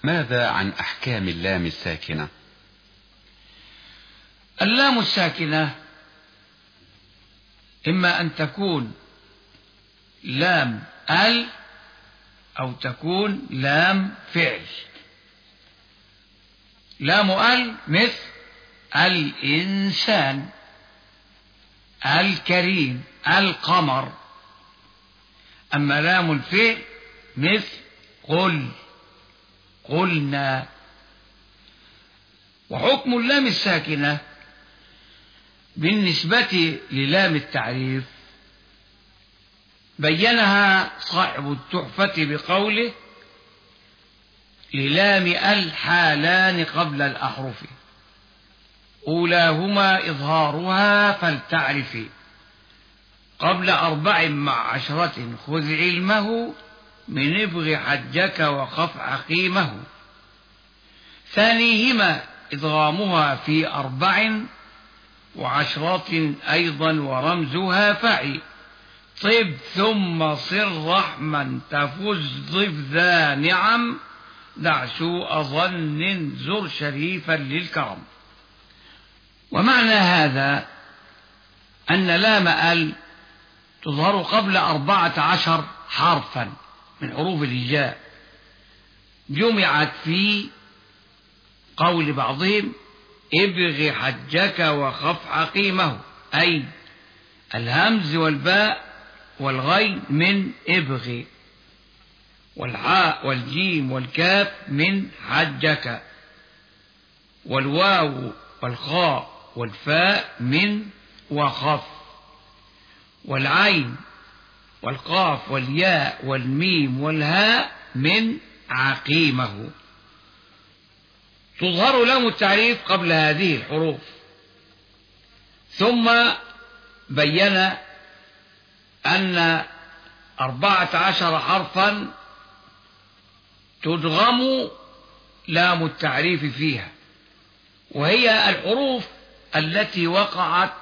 ماذا عن أحكام اللام الساكنة؟ اللام الساكنة إما أن تكون لام ال أو تكون لام فعل. لام ال مثل الإنسان، الكريم، القمر. أما لام الفعل مثل قل، قلنا. وحكم اللام الساكنة بالنسبة للام التعريف بينها صاحب التحفة بقوله: للام الحالان قبل الأحرف، أولاهما إظهارها فلتعرفي، قبل 14 خذ علمه، من ابغ حجك وخف عقيمه. ثانيهما إدغامها في 14 أيضا، ورمزها فعي، طب ثم صر رحما تفز ضف ذا نعم، دع سوء ظن زر شريفا للكرم. ومعنى هذا أن لام ال تظهر قبل 14 حرفا من حروف الهجاء، جمعت في قول بعضهم: ابغ حجك وخف عقيمه، أي الهمز والباء والغين من ابغ، والحاء والجيم والكاف من حجك، والواو والخاء والفاء من وخف، والعين والقاف والياء والميم والهاء من عقيمه. تظهر لام التعريف قبل هذه الحروف. ثم بين أن 14 حرفا تدغم لام التعريف فيها، وهي الحروف التي وقعت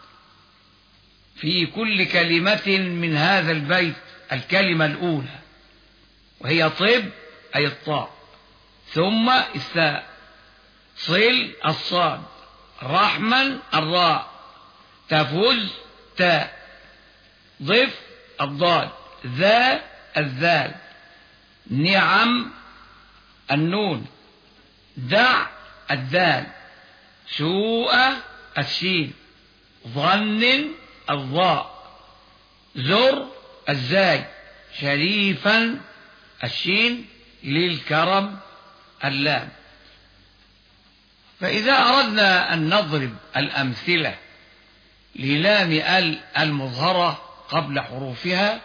في كل كلمة من هذا البيت. الكلمة الأولى وهي طب أي الطاء، ثم الثاء، صل الصاد، رحما الراء، تفز تاء، ضف الضاد، ذا الذال، نعم النون، دع الدال، سوء السين، ظن الضاء، زر الزاي، شريفا الشين، للكرم اللام. فإذا أردنا أن نضرب الأمثلة للام ال المظهرة قبل حروفها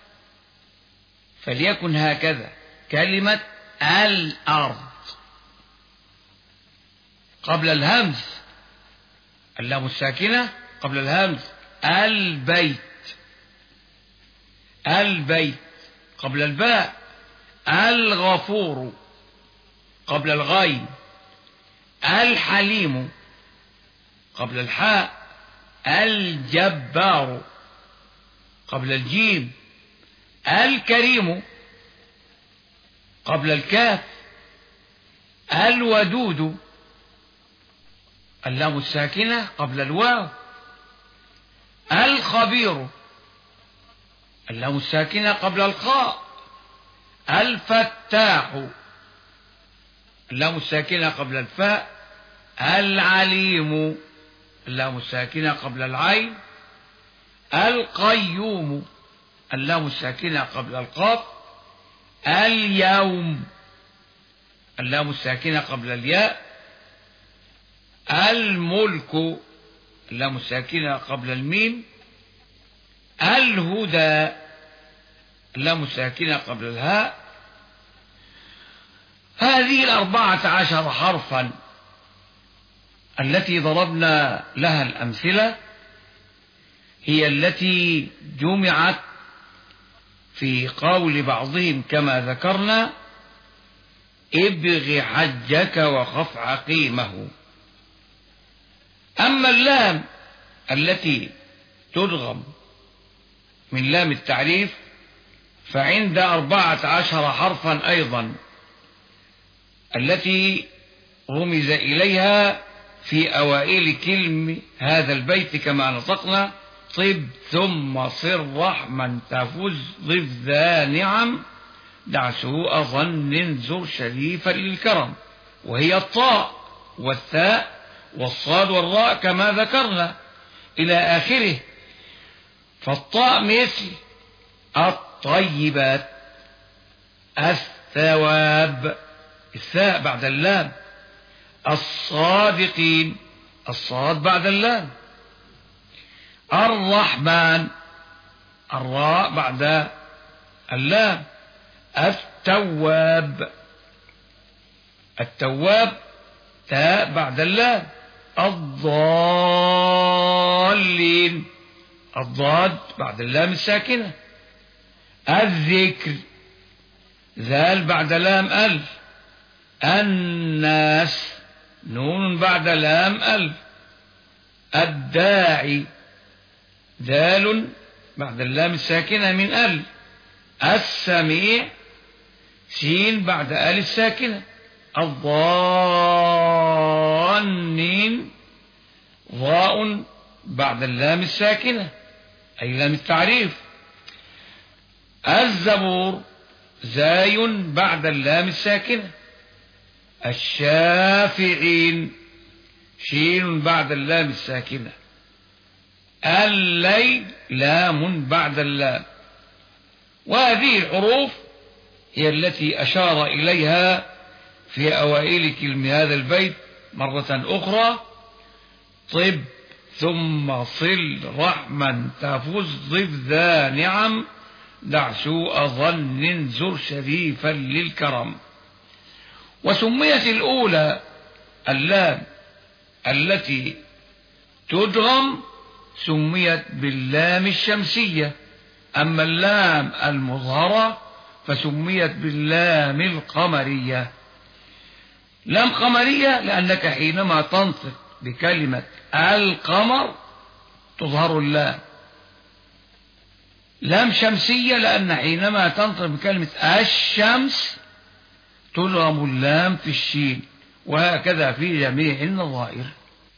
فليكن هكذا: كلمة الأرض قبل الهمز اللام الساكنة، قبل الهمز البيت، البيت قبل الباء الغفور، قبل الغين الحليم، قبل الحاء الجبار، قبل الجيم الكريم، قبل الكاف الودود، اللام الساكنة قبل الواو الخبير، اللام الساكنة قبل الخاء الفتاح، اللام الساكنة قبل الفاء العليم، اللام الساكنة قبل العين القيوم، اللام الساكنة قبل القاف اليوم، اللام الساكنة قبل الياء الملك، اللام الساكنة قبل الميم الهدى، اللام الساكنة قبل الهاء. هذه 14 حرفا التي ضربنا لها الأمثلة هي التي جمعت في قول بعضهم كما ذكرنا: ابغ حجك وخف عقيمه. أما اللام التي تدغم من لام التعريف فعند 14 حرفا أيضا، التي رمز إليها في أوائل كلم هذا البيت كما نطقنا: طب ثم صر رحما تفز ضف ذا نعم دع سوء ظن زر شريفا للكرم. وهي الطاء والثاء والصاد والراء كما ذكرنا إلى آخره. فالطاء مثل الطيبات، الثواب، الثاء بعد اللام، الصادقين، الصاد بعد اللام، الرحمن، الراء بعد اللام، التواب، التواب تاء بعد اللام، الضالين، الضاد بعد اللام الساكنة، الذكر ذال بعد لام ألف، الناس نون بعد لام ألف، الداعي ذال بعد اللام الساكنة من ألف، السميع سين بعد ألف ساكنة، الظانين ضاء بعد اللام الساكنة أي لام التعريف، الزبور زاي بعد اللام الساكنة، الشافعين شين بعد اللام الساكنة، الليل لام بعد اللام. وهذه الحروف هي التي أشار إليها في أوائل كلم هذا البيت مرة أخرى: طب ثم صل رحما تفز ضف ذا نعم دع سوء ظن زر شريفا للكرم. وسميت الأولى اللام التي تدغم سميت باللام الشمسية، أما اللام المظهرة فسميت باللام القمرية. لام قمرية لأنك حينما تنطق بكلمة القمر تظهر اللام. لام شمسية لأن حينما تنطق بكلمة الشمس تلغم اللام في الشين، وهكذا في جميع النظائر.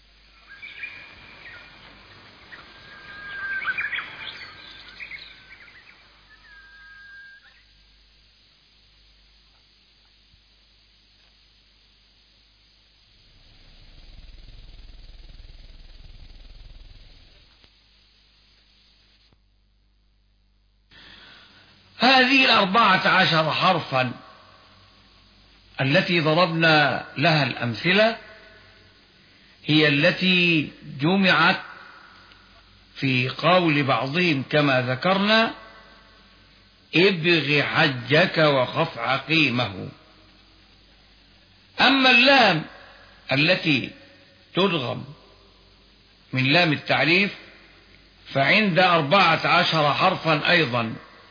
هذه 14 حرفا التي ضربنا لها الأمثلة هي التي جمعت في قول بعضهم كما ذكرنا: ابغ حجك وخف عقيمه. أما اللام التي تدغم من لام التعريف فعند 14 حرفا أيضا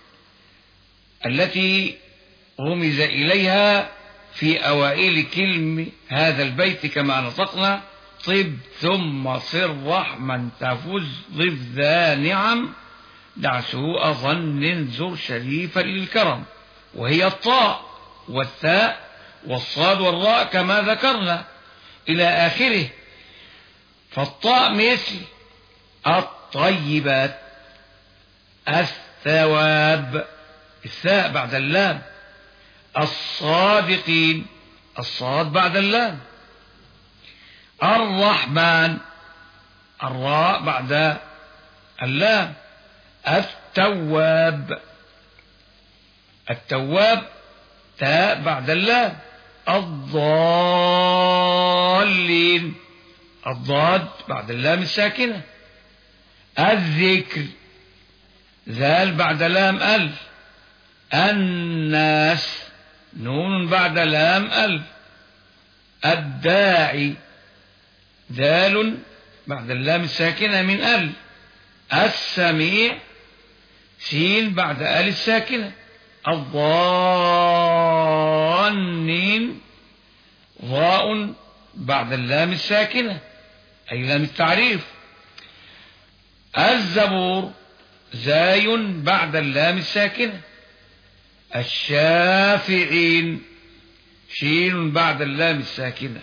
التي رمز إليها في أوائل كلم هذا البيت كما نطقنا: طب ثم صر رحما تفز ضف ذا نعم دع سوء ظن زر شريفا للكرم. وهي الطاء والثاء والصاد والراء كما ذكرنا إلى آخره. فالطاء مثل الطيبات، الثواب، الثاء بعد اللام، الصادقين، الصاد بعد اللام، الرحمن، الراء بعد اللام، التواب، التواب تاء بعد اللام، الضالين، الضاد بعد اللام الساكنة، الذكر ذال بعد لام ألف، الناس نون بعد لام ألف، الداعي ذال بعد اللام الساكنة من ألف، السميع سين بعد ألف ساكنة، الظانين ضاء بعد اللام الساكنة أي لام التعريف، الزبور زاي بعد اللام الساكنة، الشافعين شين بعد اللام الساكنة،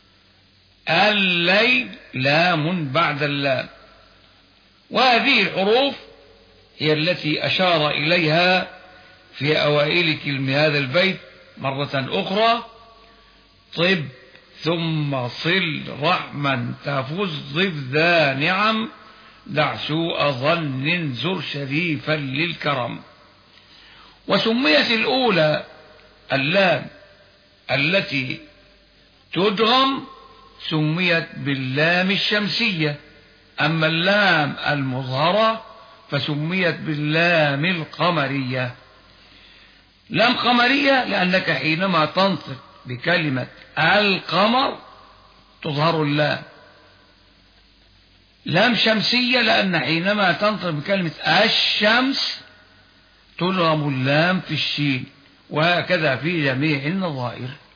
الليل لام بعد اللام. وهذه الحروف هي التي أشار إليها في أوائل كلمة هذا البيت مرة أخرى: طب ثم صل رحما تفز ضف ذا نعم دع سوء ظن زر شريفا للكرم. وسميت الأولى اللام التي تدغم سميت باللام الشمسية، أما اللام المظهرة فسميت باللام القمرية. لام قمرية لأنك حينما تنطق بكلمة القمر تظهر اللام. لام شمسية لأن حينما تنطق بكلمة الشمس تدغم اللام في الشين، وهكذا في جميع النظائر.